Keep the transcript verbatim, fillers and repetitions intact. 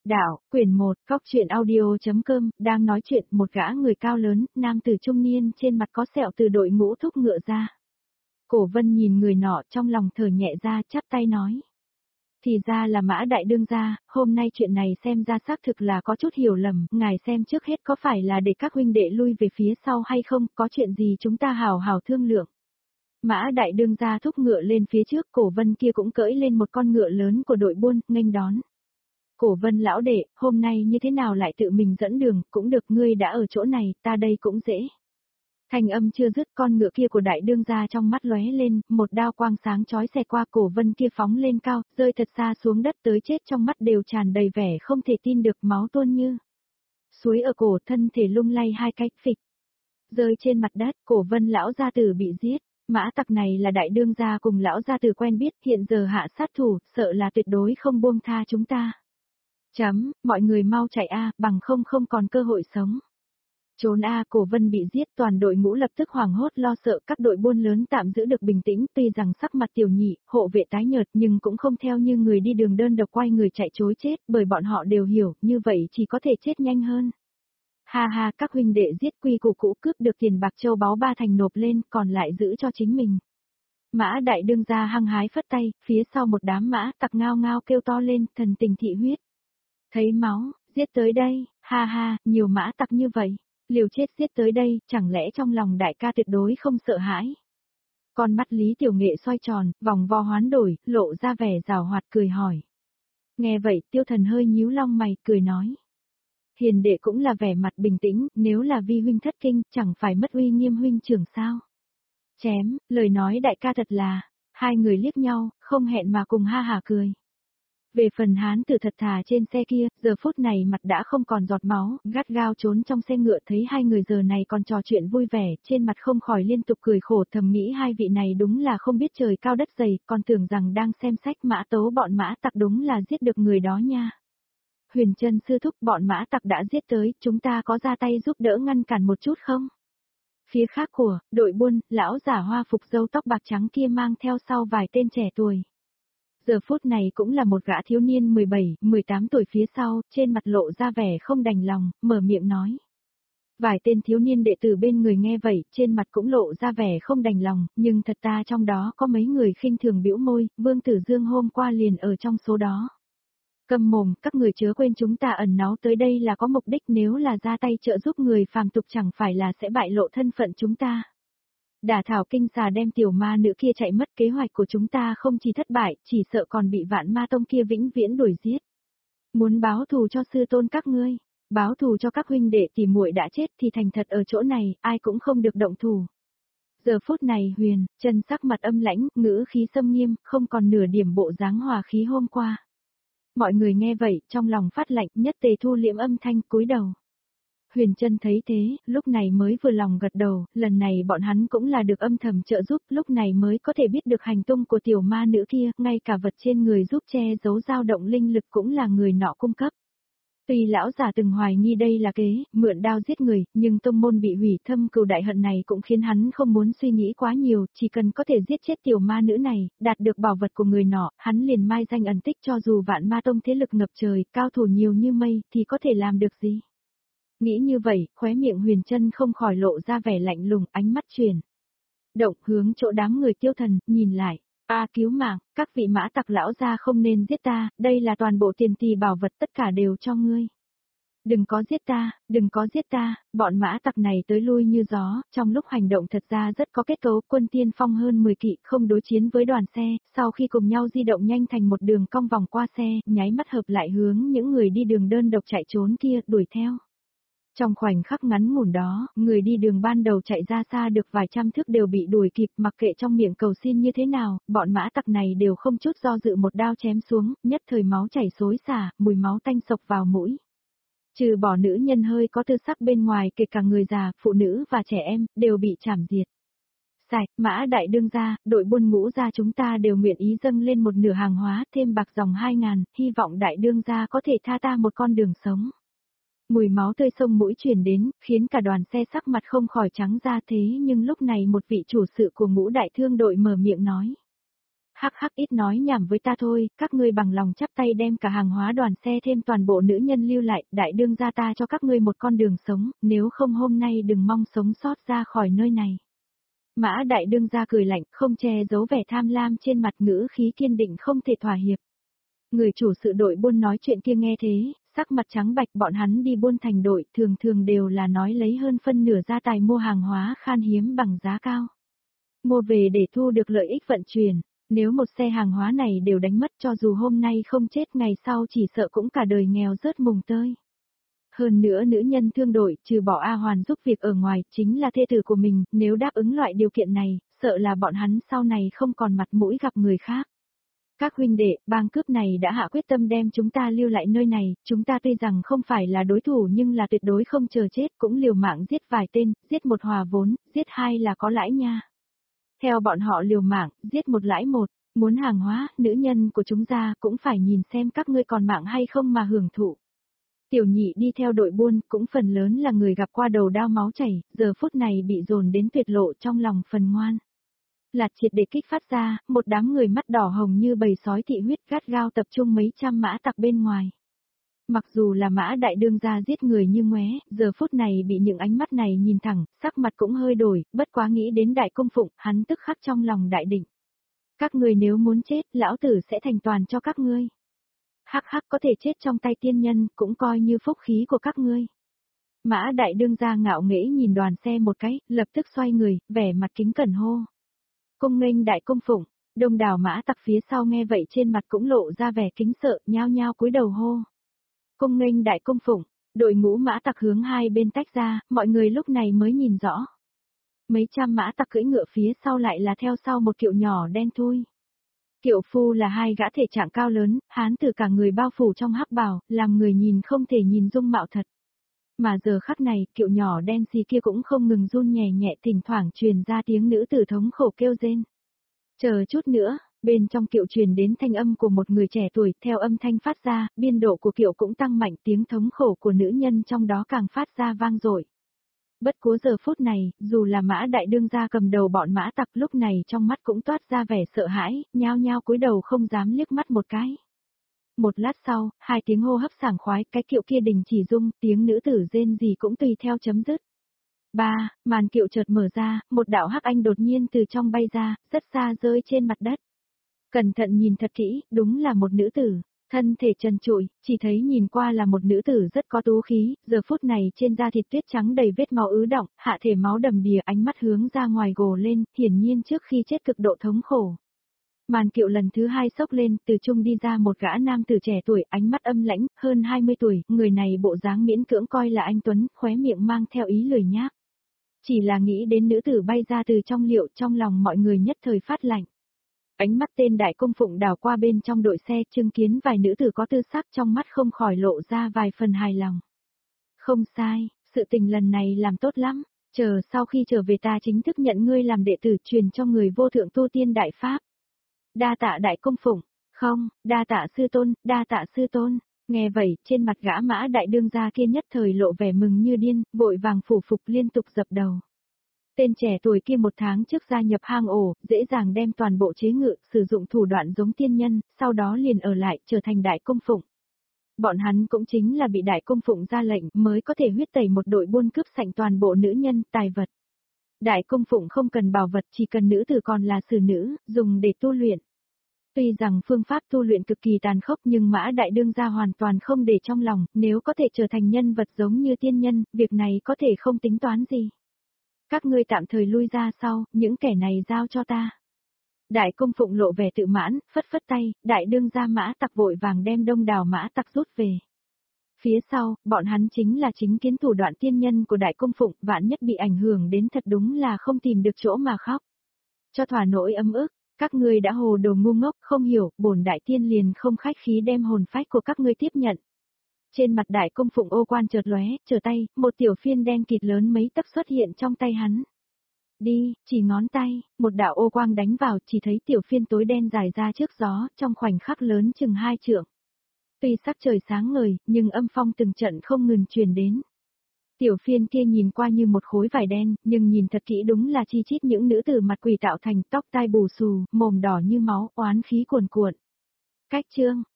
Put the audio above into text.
Đạo, quyển một, góc truyện audio.com, đang nói chuyện, một gã người cao lớn, nam tử trung niên trên mặt có sẹo từ đội ngũ thúc ngựa ra. Cổ Vân nhìn người nọ trong lòng thở nhẹ ra, chắp tay nói. Thì ra là Mã Đại Đương gia, hôm nay chuyện này xem ra xác thực là có chút hiểu lầm, ngài xem trước hết có phải là để các huynh đệ lui về phía sau hay không, có chuyện gì chúng ta hào hào thương lượng. Mã Đại Đương gia thúc ngựa lên phía trước, Cổ Vân kia cũng cưỡi lên một con ngựa lớn của đội buôn, nghênh đón. Cổ Vân lão đệ, hôm nay như thế nào lại tự mình dẫn đường, cũng được, ngươi đã ở chỗ này, ta đây cũng dễ. Thanh âm chưa dứt, con ngựa kia của Đại Đương gia trong mắt lóe lên, một đao quang sáng chói xẹt qua, Cổ Vân kia phóng lên cao, rơi thật xa xuống đất, tới chết trong mắt đều tràn đầy vẻ không thể tin được, máu tuôn như suối ở cổ, thân thể lung lay hai cái, phịch. Rơi trên mặt đất, Cổ Vân lão gia tử bị giết. Mã tặc này là Đại Đương gia cùng lão gia tử quen biết, hiện giờ hạ sát thủ, sợ là tuyệt đối không buông tha chúng ta. Chấm, mọi người mau chạy a, bằng không không còn cơ hội sống. Trốn a, Cổ Vân bị giết, toàn đội ngũ lập tức hoảng hốt lo sợ, các đội buôn lớn tạm giữ được bình tĩnh, tuy rằng sắc mặt tiểu nhị, hộ vệ tái nhợt nhưng cũng không theo như người đi đường đơn độc quay người chạy trối chết, bởi bọn họ đều hiểu, như vậy chỉ có thể chết nhanh hơn. Ha ha, các huynh đệ giết quy củ cũ, cướp được tiền bạc châu báu ba thành nộp lên, còn lại giữ cho chính mình. Mã Đại Đương gia hăng hái phất tay, phía sau một đám mã tặc ngao ngao kêu to lên, thần tình thị huyết. Thấy máu, giết tới đây, ha ha, nhiều mã tặc như vậy, liều chết giết tới đây, chẳng lẽ trong lòng đại ca tuyệt đối không sợ hãi. Con mắt Lý Tiểu Nghệ xoay tròn, vòng vo hoán đổi, lộ ra vẻ giảo hoạt cười hỏi. Nghe vậy, Tiêu Thần hơi nhíu lông mày, cười nói. Hiền đệ cũng là vẻ mặt bình tĩnh, nếu là vi huynh thất kinh, chẳng phải mất uy nghiêm huynh trưởng sao. Chém, lời nói đại ca thật là, hai người liếc nhau, không hẹn mà cùng ha hả cười. Về phần hán tử thật thà trên xe kia, giờ phút này mặt đã không còn giọt máu, gắt gao trốn trong xe ngựa, thấy hai người giờ này còn trò chuyện vui vẻ, trên mặt không khỏi liên tục cười khổ, thầm nghĩ hai vị này đúng là không biết trời cao đất dày, còn tưởng rằng đang xem sách mã tấu bọn mã tặc, đúng là giết được người đó nha. Huyền Trân sư thúc, bọn mã tặc đã giết tới, chúng ta có ra tay giúp đỡ ngăn cản một chút không? Phía khác của, đội buôn, lão giả hoa phục râu tóc bạc trắng kia mang theo sau vài tên trẻ tuổi. Giờ phút này cũng là một gã thiếu niên mười bảy, mười tám tuổi phía sau, trên mặt lộ ra vẻ không đành lòng, mở miệng nói. Vài tên thiếu niên đệ tử bên người nghe vậy, trên mặt cũng lộ ra vẻ không đành lòng, nhưng thật ra trong đó có mấy người khinh thường bĩu môi, Vương Tử Dương hôm qua liền ở trong số đó. Câm mồm, các người chớ quên chúng ta ẩn náu tới đây là có mục đích, nếu là ra tay trợ giúp người phàm tục chẳng phải là sẽ bại lộ thân phận chúng ta. Đả thảo kinh xà đem tiểu ma nữ kia chạy mất, kế hoạch của chúng ta không chỉ thất bại, chỉ sợ còn bị Vạn Ma Tông kia vĩnh viễn đuổi giết. Muốn báo thù cho sư tôn các ngươi, báo thù cho các huynh đệ tỷ muội đã chết thì thành thật ở chỗ này, ai cũng không được động thủ. Giờ phút này Huyền, Trân sắc mặt âm lãnh, ngữ khí xâm nghiêm, không còn nửa điểm bộ dáng hòa khí hôm qua. Mọi người nghe vậy, trong lòng phát lạnh, nhất tề thu liễm âm thanh, cúi đầu. Huyền Trân thấy thế, lúc này mới vừa lòng gật đầu, lần này bọn hắn cũng là được âm thầm trợ giúp, lúc này mới có thể biết được hành tung của tiểu ma nữ kia, ngay cả vật trên người giúp che giấu dao động linh lực cũng là người nọ cung cấp. Tuy lão giả từng hoài nghi đây là kế, mượn đao giết người, nhưng tông môn bị hủy, thâm cừu đại hận này cũng khiến hắn không muốn suy nghĩ quá nhiều, chỉ cần có thể giết chết tiểu ma nữ này, đạt được bảo vật của người nọ, hắn liền mai danh ẩn tích, cho dù Vạn Ma Tông thế lực ngập trời, cao thủ nhiều như mây, thì có thể làm được gì. Nghĩ như vậy, khóe miệng Huyền Trân không khỏi lộ ra vẻ lạnh lùng, ánh mắt chuyển động hướng chỗ đám người Tiêu Thần, nhìn lại. A cứu mạng, các vị mã tặc lão gia không nên giết ta, đây là toàn bộ tiền tỷ bảo vật, tất cả đều cho ngươi. Đừng có giết ta, đừng có giết ta, bọn mã tặc này tới lui như gió, trong lúc hành động thật ra rất có kết cấu, quân tiên phong hơn mười kỵ, không đối chiến với đoàn xe, sau khi cùng nhau di động nhanh thành một đường cong vòng qua xe, nháy mắt hợp lại hướng những người đi đường đơn độc chạy trốn kia, đuổi theo. Trong khoảnh khắc ngắn ngủn đó, người đi đường ban đầu chạy ra xa được vài trăm thước đều bị đuổi kịp, mặc kệ trong miệng cầu xin như thế nào, bọn mã tặc này đều không chút do dự một đao chém xuống, nhất thời máu chảy xối xả, mùi máu tanh sộc vào mũi. Trừ bỏ nữ nhân hơi có tư sắc bên ngoài, kể cả người già, phụ nữ và trẻ em, đều bị chảm diệt. Sạch, Mã Đại Đương gia, đội buôn Ngũ gia chúng ta đều nguyện ý dâng lên một nửa hàng hóa, thêm bạc dòng hai ngàn, hy vọng Đại Đương gia có thể tha ta một con đường sống. Mùi máu tươi sông mũi truyền đến, khiến cả đoàn xe sắc mặt không khỏi trắng ra, thế nhưng lúc này một vị chủ sự của Ngũ đại thương đội mở miệng nói. Hắc hắc, ít nói nhảm với ta thôi, các ngươi bằng lòng chắp tay đem cả hàng hóa đoàn xe thêm toàn bộ nữ nhân lưu lại, đại đương gia ta cho các ngươi một con đường sống, nếu không hôm nay đừng mong sống sót ra khỏi nơi này. Mã đại đương gia cười lạnh, không che giấu vẻ tham lam trên mặt, ngữ khí kiên định không thể thỏa hiệp. Người chủ sự đội buôn nói chuyện kia nghe thế, sắc mặt trắng bạch, bọn hắn đi buôn thành đội thường thường đều là nói lấy hơn phân nửa gia tài mua hàng hóa khan hiếm bằng giá cao. Mua về để thu được lợi ích vận chuyển, nếu một xe hàng hóa này đều đánh mất, cho dù hôm nay không chết ngày sau chỉ sợ cũng cả đời nghèo rớt mùng tơi. Hơn nữa nữ nhân thương đội, trừ bỏ A Hoàn giúp việc ở ngoài, chính là thê tử của mình, nếu đáp ứng loại điều kiện này, sợ là bọn hắn sau này không còn mặt mũi gặp người khác. Các huynh đệ, bang cướp này đã hạ quyết tâm đem chúng ta lưu lại nơi này, chúng ta tuy rằng không phải là đối thủ nhưng là tuyệt đối không chờ chết, cũng liều mạng giết vài tên, giết một hòa vốn, giết hai là có lãi nha. Theo bọn họ liều mạng, giết một lãi một, muốn hàng hóa, nữ nhân của chúng ta cũng phải nhìn xem các ngươi còn mạng hay không mà hưởng thụ. Tiểu nhị đi theo đội buôn, cũng phần lớn là người gặp qua đầu đao máu chảy, giờ phút này bị dồn đến tuyệt lộ trong lòng phần ngoan. Lạt triệt để kích phát ra, một đám người mắt đỏ hồng như bầy sói thị huyết gắt gao tập trung mấy trăm mã tặc bên ngoài. Mặc dù là mã đại đương gia giết người như ngoé, giờ phút này bị những ánh mắt này nhìn thẳng, sắc mặt cũng hơi đổi, bất quá nghĩ đến đại công phụng, hắn tức khắc trong lòng đại định. Các ngươi nếu muốn chết, lão tử sẽ thành toàn cho các ngươi. Hắc hắc, có thể chết trong tay tiên nhân, cũng coi như phúc khí của các ngươi. Mã đại đương gia ngạo nghễ nhìn đoàn xe một cái, lập tức xoay người, vẻ mặt kính cẩn hô. Cung nghênh đại công phụng, đông đảo mã tặc phía sau nghe vậy trên mặt cũng lộ ra vẻ kính sợ, nhao nhao cúi đầu hô. Cung nghênh đại công phụng, đội ngũ mã tặc hướng hai bên tách ra, mọi người lúc này mới nhìn rõ. Mấy trăm mã tặc cưỡi ngựa phía sau lại là theo sau một kiệu nhỏ đen thui. Kiệu phu là hai gã thể trạng cao lớn, hán tử cả người bao phủ trong hắc bào, làm người nhìn không thể nhìn dung mạo thật. Mà giờ khắc này, kiệu nhỏ đen xì kia cũng không ngừng run nhẹ nhẹ, thỉnh thoảng truyền ra tiếng nữ tử thống khổ kêu rên. Chờ chút nữa, bên trong kiệu truyền đến thanh âm của một người trẻ tuổi, theo âm thanh phát ra, biên độ của kiệu cũng tăng mạnh, tiếng thống khổ của nữ nhân trong đó càng phát ra vang dội. Bất cố giờ phút này, dù là mã đại đương gia cầm đầu bọn mã tặc lúc này trong mắt cũng toát ra vẻ sợ hãi, nhao nhao cúi đầu không dám liếc mắt một cái. Một lát sau, hai tiếng hô hấp sảng khoái, cái kiệu kia đình chỉ rung, tiếng nữ tử rên gì cũng tùy theo chấm dứt. Ba, màn kiệu chợt mở ra, một đạo hắc anh đột nhiên từ trong bay ra, rất xa rơi trên mặt đất. Cẩn thận nhìn thật kỹ, đúng là một nữ tử, thân thể trần trụi, chỉ thấy nhìn qua là một nữ tử rất có tú khí, giờ phút này trên da thịt tuyết trắng đầy vết máu ứ đọng, hạ thể máu đầm đìa, ánh mắt hướng ra ngoài gồ lên, hiển nhiên trước khi chết cực độ thống khổ. Màn kiệu lần thứ hai xốc lên, từ trung đi ra một gã nam tử trẻ tuổi, ánh mắt âm lãnh, hơn hai mươi tuổi, người này bộ dáng miễn cưỡng coi là anh tuấn, khóe miệng mang theo ý lười nhác. Chỉ là nghĩ đến nữ tử bay ra từ trong liệu, trong lòng mọi người nhất thời phát lạnh. Ánh mắt tên đại công phụng đảo qua bên trong đội xe, chứng kiến vài nữ tử có tư sắc, trong mắt không khỏi lộ ra vài phần hài lòng. Không sai, sự tình lần này làm tốt lắm, chờ sau khi trở về ta chính thức nhận ngươi làm đệ tử, truyền cho người vô thượng tu tiên đại pháp. Đa tạ đại công phụng, không, đa tạ sư tôn, đa tạ sư tôn. Nghe vậy, trên mặt gã mã đại đương gia kia nhất thời lộ vẻ mừng như điên, vội vàng phủ phục liên tục dập đầu. Tên trẻ tuổi kia một tháng trước gia nhập hang ổ, dễ dàng đem toàn bộ chế ngự, sử dụng thủ đoạn giống tiên nhân, sau đó liền ở lại, trở thành đại công phụng. Bọn hắn cũng chính là bị đại công phụng ra lệnh mới có thể huyết tẩy một đội buôn cướp sạch toàn bộ nữ nhân, tài vật. Đại công phụng không cần bảo vật, chỉ cần nữ tử còn là xử nữ, dùng để tu luyện. Tuy rằng phương pháp tu luyện cực kỳ tàn khốc nhưng mã đại đương gia hoàn toàn không để trong lòng, nếu có thể trở thành nhân vật giống như tiên nhân, việc này có thể không tính toán gì. Các ngươi tạm thời lui ra sau, những kẻ này giao cho ta. Đại công phụng lộ vẻ tự mãn, phất phất tay, đại đương gia mã tặc vội vàng đem đông đảo mã tặc rút về. Phía sau, bọn hắn chính là chính kiến thủ đoạn tiên nhân của đại công phụng, vạn nhất bị ảnh hưởng đến thật đúng là không tìm được chỗ mà khóc. Cho thỏa nỗi ấm ức, các ngươi đã hồ đồ ngu ngốc, không hiểu, bổn đại tiên liền không khách khí đem hồn phách của các ngươi tiếp nhận. Trên mặt đại công phụng ô quan chợt lóe, trở tay, một tiểu phiên đen kịt lớn mấy tấc xuất hiện trong tay hắn. Đi, chỉ ngón tay, một đạo ô quang đánh vào, chỉ thấy tiểu phiên tối đen dài ra trước gió, trong khoảnh khắc lớn chừng hai trượng. Tuy sắc trời sáng ngời, nhưng âm phong từng trận không ngừng truyền đến. Tiểu phiên kia nhìn qua như một khối vải đen, nhưng nhìn thật kỹ đúng là chi chít những nữ tử mặt quỷ tạo thành, tóc tai bù xù, mồm đỏ như máu, oán khí cuồn cuộn. Cách chương